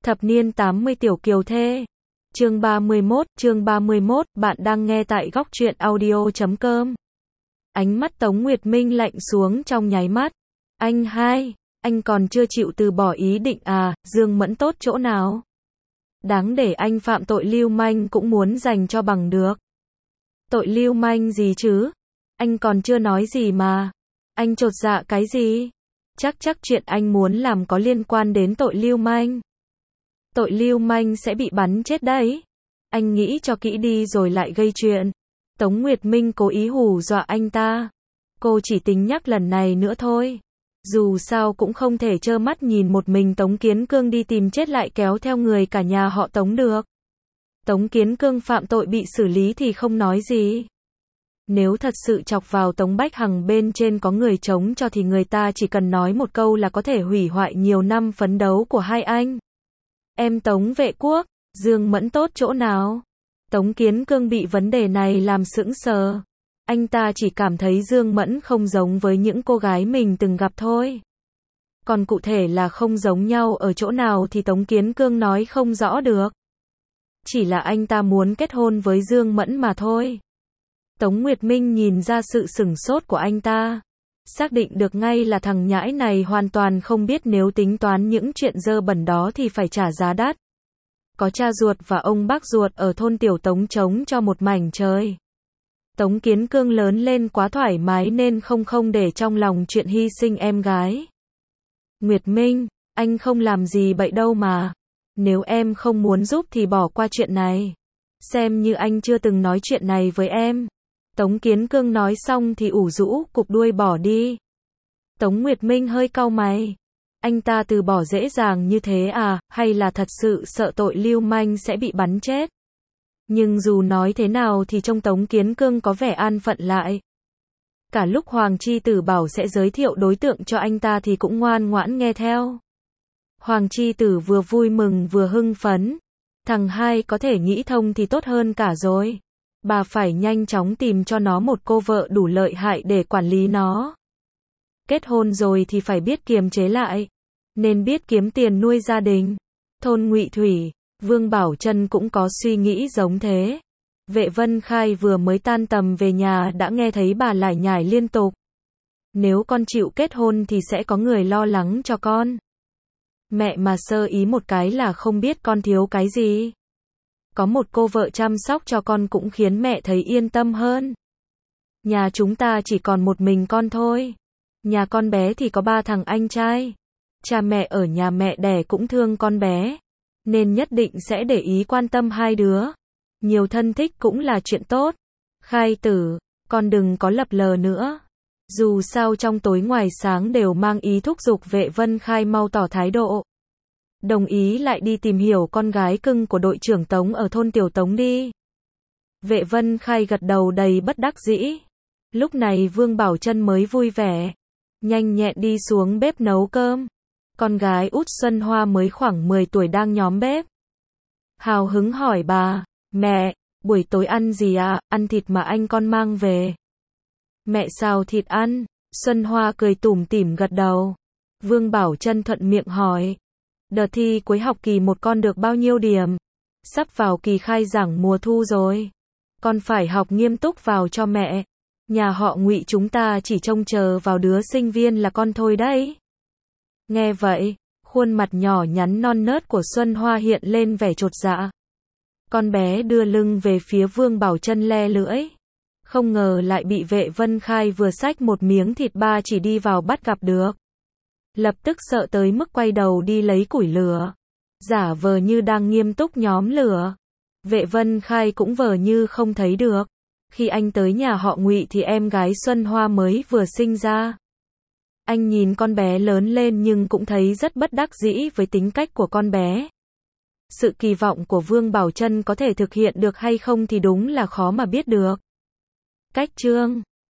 Thập niên 80 tiểu kiều thê. Chương 31, bạn đang nghe tại góc truyện audio.com. Ánh mắt Tống Nguyệt Minh lạnh xuống trong nháy mắt. Anh còn chưa chịu từ bỏ ý định à, Dương Mẫn tốt chỗ nào? Đáng để anh phạm tội lưu manh cũng muốn dành cho bằng được. Tội lưu manh gì chứ? Anh còn chưa nói gì mà. Anh chột dạ cái gì? Chắc chuyện anh muốn làm có liên quan đến tội lưu manh. Tội lưu manh sẽ bị bắn chết đấy. Anh nghĩ cho kỹ đi rồi lại gây chuyện. Tống Nguyệt Minh cố ý hù dọa anh ta. Cô chỉ tính nhắc lần này nữa thôi. Dù sao cũng không thể trơ mắt nhìn một mình Tống Kiến Cương đi tìm chết lại kéo theo người cả nhà họ Tống được. Tống Kiến Cương phạm tội bị xử lý thì không nói gì. Nếu thật sự chọc vào Tống Bách Hằng bên trên có người chống cho thì người ta chỉ cần nói một câu là có thể hủy hoại nhiều năm phấn đấu của hai anh. Em Tống vệ quốc, Dương Mẫn tốt chỗ nào? Tống Kiến Cương bị vấn đề này làm sững sờ. Anh ta chỉ cảm thấy Dương Mẫn không giống với những cô gái mình từng gặp thôi. Còn cụ thể là không giống nhau ở chỗ nào thì Tống Kiến Cương nói không rõ được. Chỉ là anh ta muốn kết hôn với Dương Mẫn mà thôi. Tống Nguyệt Minh nhìn ra sự sửng sốt của anh ta. Xác định được ngay là thằng nhãi này hoàn toàn không biết nếu tính toán những chuyện dơ bẩn đó thì phải trả giá đắt. Có cha ruột và ông bác ruột ở thôn Tiểu Tống chống cho một mảnh trời. Tống Kiến Cương lớn lên quá thoải mái nên không để trong lòng chuyện hy sinh em gái. Nguyệt Minh, anh không làm gì bậy đâu mà. Nếu em không muốn giúp thì bỏ qua chuyện này. Xem như anh chưa từng nói chuyện này với em. Tống Kiến Cương nói xong thì ủ rũ cụp đuôi bỏ đi. Tống Nguyệt Minh hơi cau mày. Anh ta từ bỏ dễ dàng như thế à, hay là thật sự sợ tội lưu manh sẽ bị bắn chết? Nhưng dù nói thế nào thì trông Tống Kiến Cương có vẻ an phận lại. Cả lúc Hoàng Chi Tử bảo sẽ giới thiệu đối tượng cho anh ta thì cũng ngoan ngoãn nghe theo. Hoàng Chi Tử vừa vui mừng vừa hưng phấn. Thằng hai có thể nghĩ thông thì tốt hơn cả rồi. Bà phải nhanh chóng tìm cho nó một cô vợ đủ lợi hại để quản lý nó. Kết hôn rồi thì phải biết kiềm chế lại. Nên biết kiếm tiền nuôi gia đình. Thôn Ngụy Thủy, Vương Bảo Trân cũng có suy nghĩ giống thế. Vệ Vân Khai vừa mới tan tầm về nhà đã nghe thấy bà lải nhải liên tục. Nếu con chịu kết hôn thì sẽ có người lo lắng cho con. Mẹ mà sơ ý một cái là không biết con thiếu cái gì. Có một cô vợ chăm sóc cho con cũng khiến mẹ thấy yên tâm hơn. Nhà chúng ta chỉ còn một mình con thôi. Nhà con bé thì có 3 thằng anh trai. Cha mẹ ở nhà mẹ đẻ cũng thương con bé. Nên nhất định sẽ để ý quan tâm hai đứa. Nhiều thân thích cũng là chuyện tốt. Khai Tử, con đừng có lập lờ nữa. Dù sao trong tối ngoài sáng đều mang ý thúc giục Vệ Vân Khai mau tỏ thái độ. Đồng ý lại đi tìm hiểu con gái cưng của đội trưởng Tống ở thôn Tiểu Tống đi. Vệ Vân Khai gật đầu đầy bất đắc dĩ. Lúc này Vương Bảo Trân mới vui vẻ. Nhanh nhẹn đi xuống bếp nấu cơm. Con gái út Xuân Hoa mới khoảng 10 tuổi đang nhóm bếp. Hào hứng hỏi bà, mẹ, buổi tối ăn gì ạ? Ăn thịt mà anh con mang về. Mẹ xào thịt ăn. Xuân Hoa cười tủm tỉm gật đầu. Vương Bảo Trân thuận miệng hỏi. Đợt thi cuối học kỳ 1 con được bao nhiêu điểm? Sắp vào kỳ khai giảng mùa thu rồi. Con phải học nghiêm túc vào cho mẹ. Nhà họ Ngụy chúng ta chỉ trông chờ vào đứa sinh viên là con thôi đấy. Nghe vậy, khuôn mặt nhỏ nhắn non nớt của Xuân Hoa hiện lên vẻ chột dạ. Con bé đưa lưng về phía Vương Bảo Trân le lưỡi. Không ngờ lại bị Vệ Vân Khai vừa xách một miếng thịt ba chỉ đi vào bắt gặp được. Lập tức sợ tới mức quay đầu đi lấy củi lửa. Giả vờ như đang nghiêm túc nhóm lửa. Vệ Vân Khai cũng vờ như không thấy được. Khi anh tới nhà họ Ngụy thì em gái Xuân Hoa mới vừa sinh ra. Anh nhìn con bé lớn lên nhưng cũng thấy rất bất đắc dĩ với tính cách của con bé. Sự kỳ vọng của Vương Bảo Trân có thể thực hiện được hay không thì đúng là khó mà biết được. Cách chương